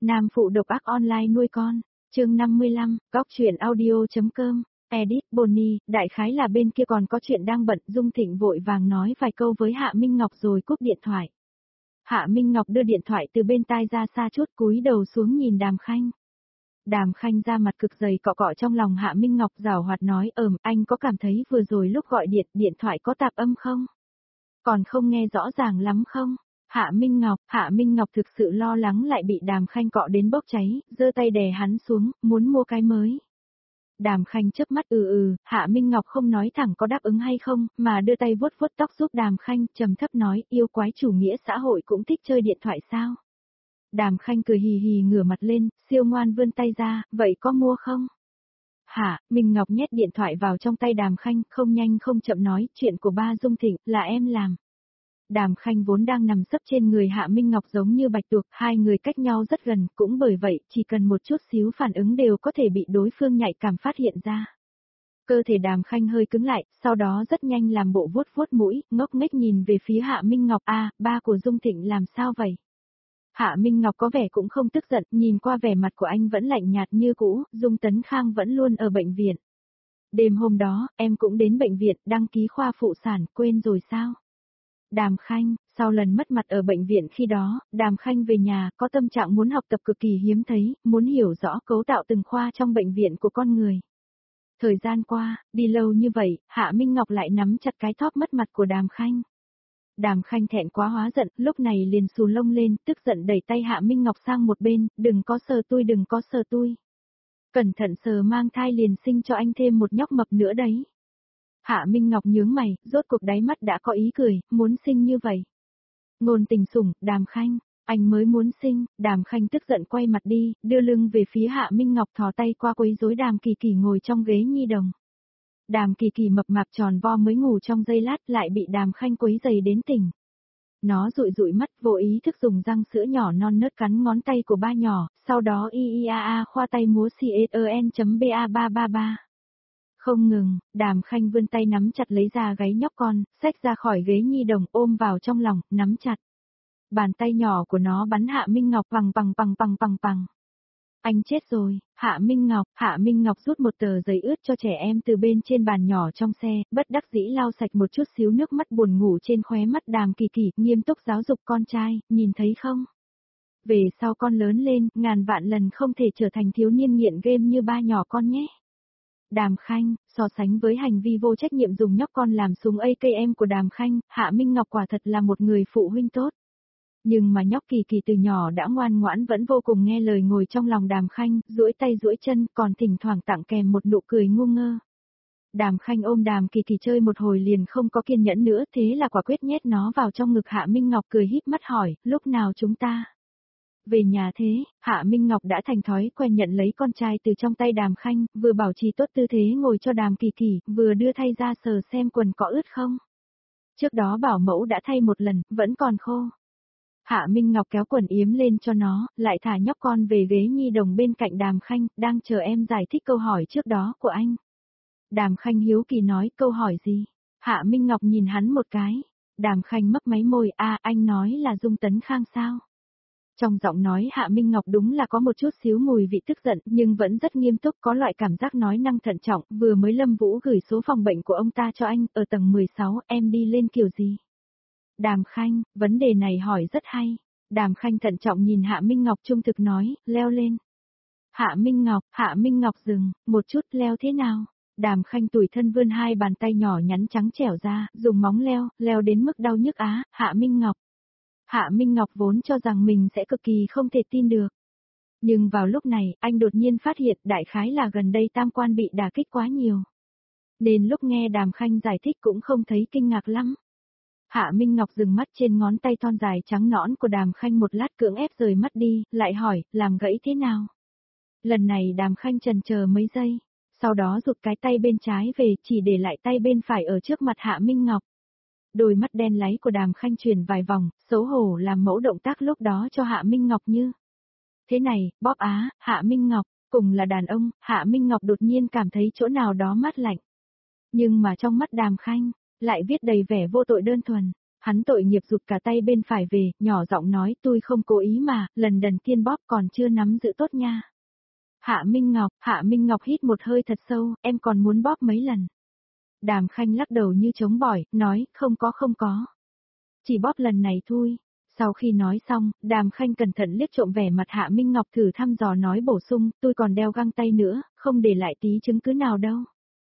Nam phụ độc ác online nuôi con, chương 55, góc chuyện audio.com, edit Bonnie, đại khái là bên kia còn có chuyện đang bận. Dung Thịnh vội vàng nói vài câu với Hạ Minh Ngọc rồi cúp điện thoại. Hạ Minh Ngọc đưa điện thoại từ bên tai ra xa chút, cúi đầu xuống nhìn Đàm Khanh. Đàm Khanh ra mặt cực dày cọ cọ trong lòng Hạ Minh Ngọc, giảo hoạt nói, anh có cảm thấy vừa rồi lúc gọi điện thoại có tạp âm không? Còn không nghe rõ ràng lắm không? Hạ Minh Ngọc thực sự lo lắng lại bị Đàm Khanh cọ đến bốc cháy, giơ tay đè hắn xuống, muốn mua cái mới. Đàm Khanh chớp mắt Hạ Minh Ngọc không nói thẳng có đáp ứng hay không, mà đưa tay vuốt vuốt tóc giúp Đàm Khanh, trầm thấp nói, yêu quái chủ nghĩa xã hội cũng thích chơi điện thoại sao? Đàm Khanh cười hì hì ngửa mặt lên, siêu ngoan vươn tay ra, vậy có mua không? Hạ Minh Ngọc nhét điện thoại vào trong tay Đàm Khanh, không nhanh không chậm nói, chuyện của ba Dung Thịnh là em làm. Đàm Khanh vốn đang nằm sấp trên người Hạ Minh Ngọc giống như bạch tuộc, hai người cách nhau rất gần, cũng bởi vậy, chỉ cần một chút xíu phản ứng đều có thể bị đối phương nhạy cảm phát hiện ra. Cơ thể Đàm Khanh hơi cứng lại, sau đó rất nhanh làm bộ vuốt vuốt mũi, ngốc nghếch nhìn về phía Hạ Minh Ngọc, ba của Dung Thịnh làm sao vậy? Hạ Minh Ngọc có vẻ cũng không tức giận, nhìn qua vẻ mặt của anh vẫn lạnh nhạt như cũ, Dung Tấn Khang vẫn luôn ở bệnh viện. Đêm hôm đó, em cũng đến bệnh viện, đăng ký khoa phụ sản, quên rồi sao? Đàm Khanh, sau lần mất mặt ở bệnh viện khi đó, Đàm Khanh về nhà, có tâm trạng muốn học tập cực kỳ hiếm thấy, muốn hiểu rõ cấu tạo từng khoa trong bệnh viện của con người. Thời gian qua, đi lâu như vậy, Hạ Minh Ngọc lại nắm chặt cái thóp mất mặt của Đàm Khanh. Đàm Khanh thẹn quá hóa giận, lúc này liền xù lông lên, tức giận đẩy tay Hạ Minh Ngọc sang một bên, đừng có sờ tôi. Cẩn thận sờ mang thai liền sinh cho anh thêm một nhóc mập nữa đấy. Hạ Minh Ngọc nhướng mày, rốt cuộc đáy mắt đã có ý cười, muốn sinh như vậy. Ngôn tình sủng, Đàm Khanh, anh mới muốn sinh. Đàm Khanh tức giận quay mặt đi, đưa lưng về phía Hạ Minh Ngọc, thò tay qua quấy rối Đàm Kỳ Kỳ ngồi trong ghế nhi đồng. Đàm Kỳ Kỳ mập mạp tròn vo mới ngủ trong giây lát lại bị Đàm Khanh quấy dày đến tỉnh. Nó dụi dụi mắt, vô ý thức dùng răng sữa nhỏ non nớt cắn ngón tay của ba nhỏ, sau đó khoa tay múa CSEN.BA333. Không ngừng, Đàm Khanh vươn tay nắm chặt lấy da gáy nhóc con, xách ra khỏi ghế nhi đồng, ôm vào trong lòng, nắm chặt. Bàn tay nhỏ của nó bắn Hạ Minh Ngọc bằng. Anh chết rồi. Hạ Minh Ngọc rút một tờ giấy ướt cho trẻ em từ bên trên bàn nhỏ trong xe, bất đắc dĩ lau sạch một chút xíu nước mắt buồn ngủ trên khóe mắt Đàm Kỳ Kỳ, nghiêm túc giáo dục con trai, nhìn thấy không? Về sau con lớn lên, ngàn vạn lần không thể trở thành thiếu niên nghiện game như ba nhỏ con nhé. Đàm Khanh, so sánh với hành vi vô trách nhiệm dùng nhóc con làm súng AKM của Đàm Khanh, Hạ Minh Ngọc quả thật là một người phụ huynh tốt. Nhưng mà nhóc Kỳ Kỳ từ nhỏ đã ngoan ngoãn vẫn vô cùng nghe lời ngồi trong lòng Đàm Khanh, duỗi tay duỗi chân, còn thỉnh thoảng tặng kèm một nụ cười ngu ngơ. Đàm Khanh ôm Đàm Kỳ Kỳ chơi một hồi liền không có kiên nhẫn nữa, thế là quả quyết nhét nó vào trong ngực. Hạ Minh Ngọc cười híp mắt hỏi, lúc nào chúng ta về nhà thế? Hạ Minh Ngọc đã thành thói quen nhận lấy con trai từ trong tay Đàm Khanh, vừa bảo trì tốt tư thế ngồi cho Đàm Kỳ Kỳ, vừa đưa thay ra sờ xem quần có ướt không. Trước đó bảo mẫu đã thay một lần, vẫn còn khô. Hạ Minh Ngọc kéo quần yếm lên cho nó, lại thả nhóc con về ghế nhi đồng bên cạnh Đàm Khanh, đang chờ em giải thích câu hỏi trước đó của anh. Đàm Khanh hiếu kỳ nói, câu hỏi gì? Hạ Minh Ngọc nhìn hắn một cái. Đàm Khanh mấp máy môi, anh nói là Dung Tấn Khang sao? Trong giọng nói Hạ Minh Ngọc đúng là có một chút xíu mùi vị tức giận, nhưng vẫn rất nghiêm túc, có loại cảm giác nói năng thận trọng, vừa mới Lâm Vũ gửi số phòng bệnh của ông ta cho anh, ở tầng 16, em đi lên kiểu gì? Đàm Khanh, vấn đề này hỏi rất hay. Đàm Khanh thận trọng nhìn Hạ Minh Ngọc, trung thực nói, leo lên. Hạ Minh Ngọc dừng, một chút, leo thế nào? Đàm Khanh tủi thân vươn hai bàn tay nhỏ nhắn trắng trẻo ra, dùng móng leo đến mức đau nhức Hạ Minh Ngọc vốn cho rằng mình sẽ cực kỳ không thể tin được. Nhưng vào lúc này, anh đột nhiên phát hiện đại khái là gần đây tam quan bị đả kích quá nhiều. Nên lúc nghe Đàm Khanh giải thích cũng không thấy kinh ngạc lắm. Hạ Minh Ngọc dừng mắt trên ngón tay thon dài trắng nõn của Đàm Khanh một lát, cưỡng ép rời mắt đi, lại hỏi, làm gãy thế nào? Lần này Đàm Khanh chần chờ mấy giây, sau đó rụt cái tay bên trái về, chỉ để lại tay bên phải ở trước mặt Hạ Minh Ngọc. Đôi mắt đen láy của Đàm Khanh chuyển vài vòng, xấu hổ làm mẫu động tác lúc đó cho Hạ Minh Ngọc như. Thế này, bóp Hạ Minh Ngọc, cùng là đàn ông, Hạ Minh Ngọc đột nhiên cảm thấy chỗ nào đó mát lạnh. Nhưng mà trong mắt Đàm Khanh, lại viết đầy vẻ vô tội đơn thuần. Hắn tội nghiệp rụt cả tay bên phải về, nhỏ giọng nói tôi không cố ý mà, lần đần tiên bóp còn chưa nắm giữ tốt nha. Hạ Minh Ngọc hít một hơi thật sâu, em còn muốn bóp mấy lần. Đàm Khanh lắc đầu như chống bỏi, nói, không có. Chỉ bóp lần này thôi. Sau khi nói xong, Đàm Khanh cẩn thận liếc trộm vẻ mặt Hạ Minh Ngọc thử thăm dò nói bổ sung, tôi còn đeo găng tay nữa, không để lại tí chứng cứ nào đâu.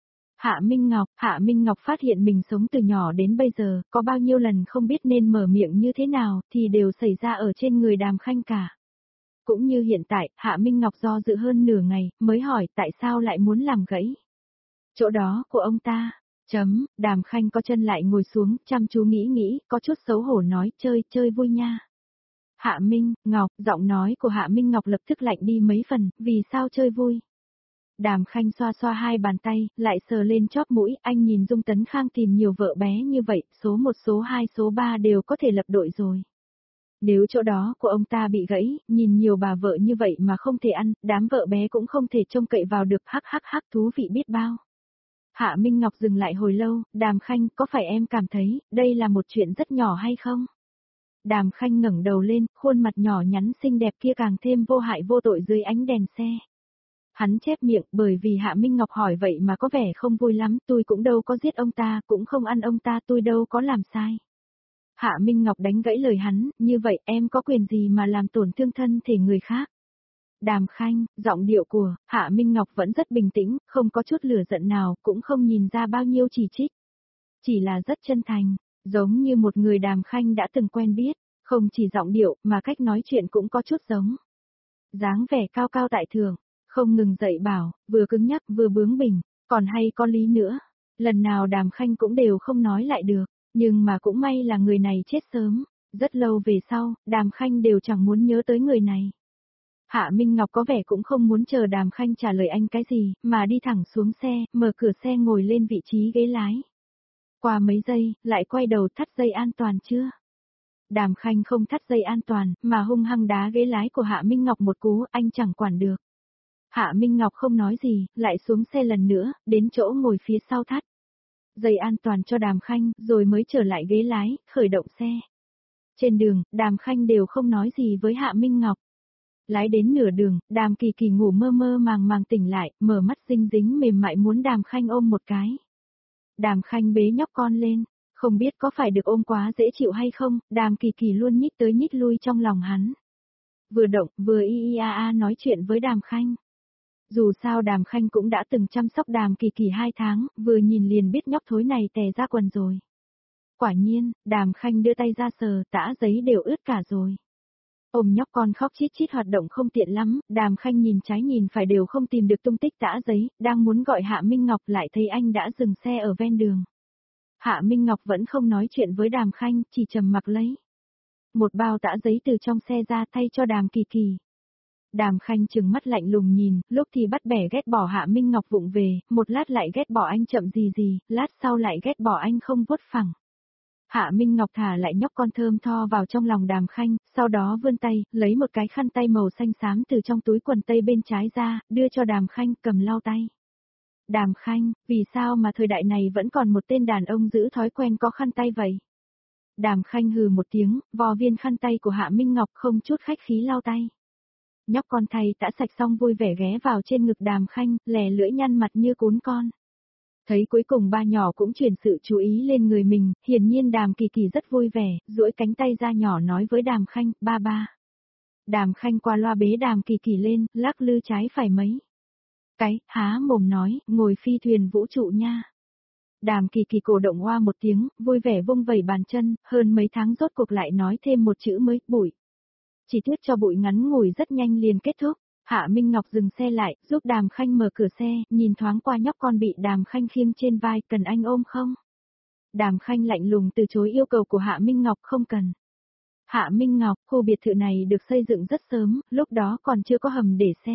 Hạ Minh Ngọc phát hiện mình sống từ nhỏ đến bây giờ, có bao nhiêu lần không biết nên mở miệng như thế nào, thì đều xảy ra ở trên người Đàm Khanh cả. Cũng như hiện tại, Hạ Minh Ngọc do dự hơn nửa ngày, mới hỏi tại sao lại muốn làm gãy. Chỗ đó của ông ta. Đàm Khanh có chân lại ngồi xuống, chăm chú nghĩ, có chút xấu hổ nói, chơi vui nha. Hạ Minh Ngọc, giọng nói của Hạ Minh Ngọc lập tức lạnh đi mấy phần, vì sao chơi vui? Đàm Khanh xoa xoa hai bàn tay, lại sờ lên chóp mũi, anh nhìn Dung Tấn Khang tìm nhiều vợ bé như vậy, số 1, số 2, số 3 đều có thể lập đội rồi. Nếu chỗ đó của ông ta bị gãy, nhìn nhiều bà vợ như vậy mà không thể ăn, đám vợ bé cũng không thể trông cậy vào được, hắc thú vị biết bao. Hạ Minh Ngọc dừng lại hồi lâu, Đàm Khanh, có phải em cảm thấy, đây là một chuyện rất nhỏ hay không? Đàm Khanh ngẩng đầu lên, khuôn mặt nhỏ nhắn xinh đẹp kia càng thêm vô hại vô tội dưới ánh đèn xe. Hắn chép miệng, bởi vì Hạ Minh Ngọc hỏi vậy mà có vẻ không vui lắm, tôi cũng đâu có giết ông ta, cũng không ăn ông ta, tôi đâu có làm sai. Hạ Minh Ngọc đánh gãy lời hắn, như vậy em có quyền gì mà làm tổn thương thân thể người khác? Đàm Khanh, giọng điệu của Hạ Minh Ngọc vẫn rất bình tĩnh, không có chút lửa giận nào, cũng không nhìn ra bao nhiêu chỉ trích. Chỉ là rất chân thành, giống như một người Đàm Khanh đã từng quen biết, không chỉ giọng điệu mà cách nói chuyện cũng có chút giống. Dáng vẻ cao cao tại thượng, không ngừng dạy bảo, vừa cứng nhắc vừa bướng bỉnh, còn hay có lý nữa. Lần nào Đàm Khanh cũng đều không nói lại được, nhưng mà cũng may là người này chết sớm, rất lâu về sau, Đàm Khanh đều chẳng muốn nhớ tới người này. Hạ Minh Ngọc có vẻ cũng không muốn chờ Đàm Khanh trả lời anh cái gì, mà đi thẳng xuống xe, mở cửa xe ngồi lên vị trí ghế lái. Qua mấy giây, lại quay đầu thắt dây an toàn chưa? Đàm Khanh không thắt dây an toàn, mà hung hăng đá ghế lái của Hạ Minh Ngọc một cú, anh chẳng quản được. Hạ Minh Ngọc không nói gì, lại xuống xe lần nữa, đến chỗ ngồi phía sau thắt dây an toàn cho Đàm Khanh, rồi mới trở lại ghế lái, khởi động xe. Trên đường, Đàm Khanh đều không nói gì với Hạ Minh Ngọc. Lái đến nửa đường, Đàm Kỳ Kỳ ngủ mơ mơ màng tỉnh lại, mở mắt dính dính mềm mại muốn Đàm Khanh ôm một cái. Đàm Khanh bế nhóc con lên, không biết có phải được ôm quá dễ chịu hay không, Đàm Kỳ Kỳ luôn nhích tới nhích lui trong lòng hắn. Vừa động, vừa nói chuyện với Đàm Khanh. Dù sao Đàm Khanh cũng đã từng chăm sóc Đàm Kỳ Kỳ 2 tháng, vừa nhìn liền biết nhóc thối này tè ra quần rồi. Quả nhiên, Đàm Khanh đưa tay ra sờ, tã giấy đều ướt cả rồi. Ôm nhóc con khóc chít chít hoạt động không tiện lắm, Đàm Khanh nhìn trái nhìn phải đều không tìm được tung tích tã giấy, đang muốn gọi Hạ Minh Ngọc lại thấy anh đã dừng xe ở ven đường. Hạ Minh Ngọc vẫn không nói chuyện với Đàm Khanh, chỉ trầm mặc lấy một bao tã giấy từ trong xe ra thay cho Đàm Kỳ Kỳ. Đàm Khanh trừng mắt lạnh lùng nhìn, lúc thì bắt bẻ ghét bỏ Hạ Minh Ngọc vụng về, một lát lại ghét bỏ anh chậm gì, lát sau lại ghét bỏ anh không vuốt phẳng. Hạ Minh Ngọc thả lại nhóc con thơm tho vào trong lòng Đàm Khanh, sau đó vươn tay, lấy một cái khăn tay màu xanh xám từ trong túi quần tây bên trái ra, đưa cho Đàm Khanh cầm lau tay. Đàm Khanh, vì sao mà thời đại này vẫn còn một tên đàn ông giữ thói quen có khăn tay vậy? Đàm Khanh hừ một tiếng, vò viên khăn tay của Hạ Minh Ngọc không chút khách khí lau tay. Nhóc con thay đã sạch xong vui vẻ ghé vào trên ngực Đàm Khanh, lè lưỡi nhăn mặt như cún con. Thấy cuối cùng ba nhỏ cũng chuyển sự chú ý lên người mình, hiển nhiên Đàm Kỳ Kỳ rất vui vẻ, duỗi cánh tay ra nhỏ nói với Đàm Khanh, ba. Đàm Khanh qua loa bế Đàm Kỳ Kỳ lên, lắc lư trái phải mấy cái, há mồm nói, ngồi phi thuyền vũ trụ nha. Đàm Kỳ Kỳ cổ động hoa một tiếng, vui vẻ vung vẩy bàn chân, hơn mấy tháng rốt cuộc lại nói thêm một chữ mới, bụi. Chỉ tiếc cho bụi ngắn ngủi rất nhanh liền kết thúc. Hạ Minh Ngọc dừng xe lại, giúp Đàm Khanh mở cửa xe, nhìn thoáng qua nhóc con bị Đàm Khanh khiêng trên vai, cần anh ôm không? Đàm Khanh lạnh lùng từ chối yêu cầu của Hạ Minh Ngọc, không cần. Hạ Minh Ngọc, khu biệt thự này được xây dựng rất sớm, lúc đó còn chưa có hầm để xe.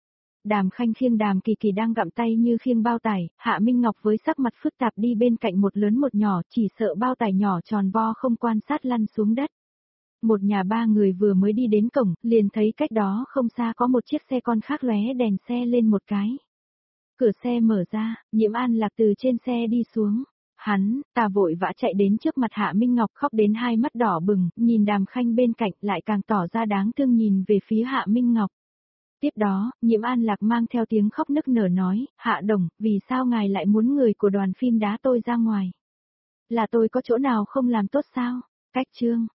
Đàm Khanh khiêng Đàm Kỳ Kỳ đang gặm tay như khiêng bao tải, Hạ Minh Ngọc với sắc mặt phức tạp đi bên cạnh một lớn một nhỏ, chỉ sợ bao tải nhỏ tròn vo không quan sát lăn xuống đất. Một nhà ba người vừa mới đi đến cổng, liền thấy cách đó không xa có một chiếc xe con khác lóe đèn xe lên một cái. Cửa xe mở ra, Nhiễm An Lạc từ trên xe đi xuống. Hắn, ta vội vã chạy đến trước mặt Hạ Minh Ngọc khóc đến hai mắt đỏ bừng, nhìn Đàm Khanh bên cạnh lại càng tỏ ra đáng thương nhìn về phía Hạ Minh Ngọc. Tiếp đó, Nhiễm An Lạc mang theo tiếng khóc nức nở nói, Hạ Đồng, vì sao ngài lại muốn người của đoàn phim đá tôi ra ngoài? Là tôi có chỗ nào không làm tốt sao? Cách chương.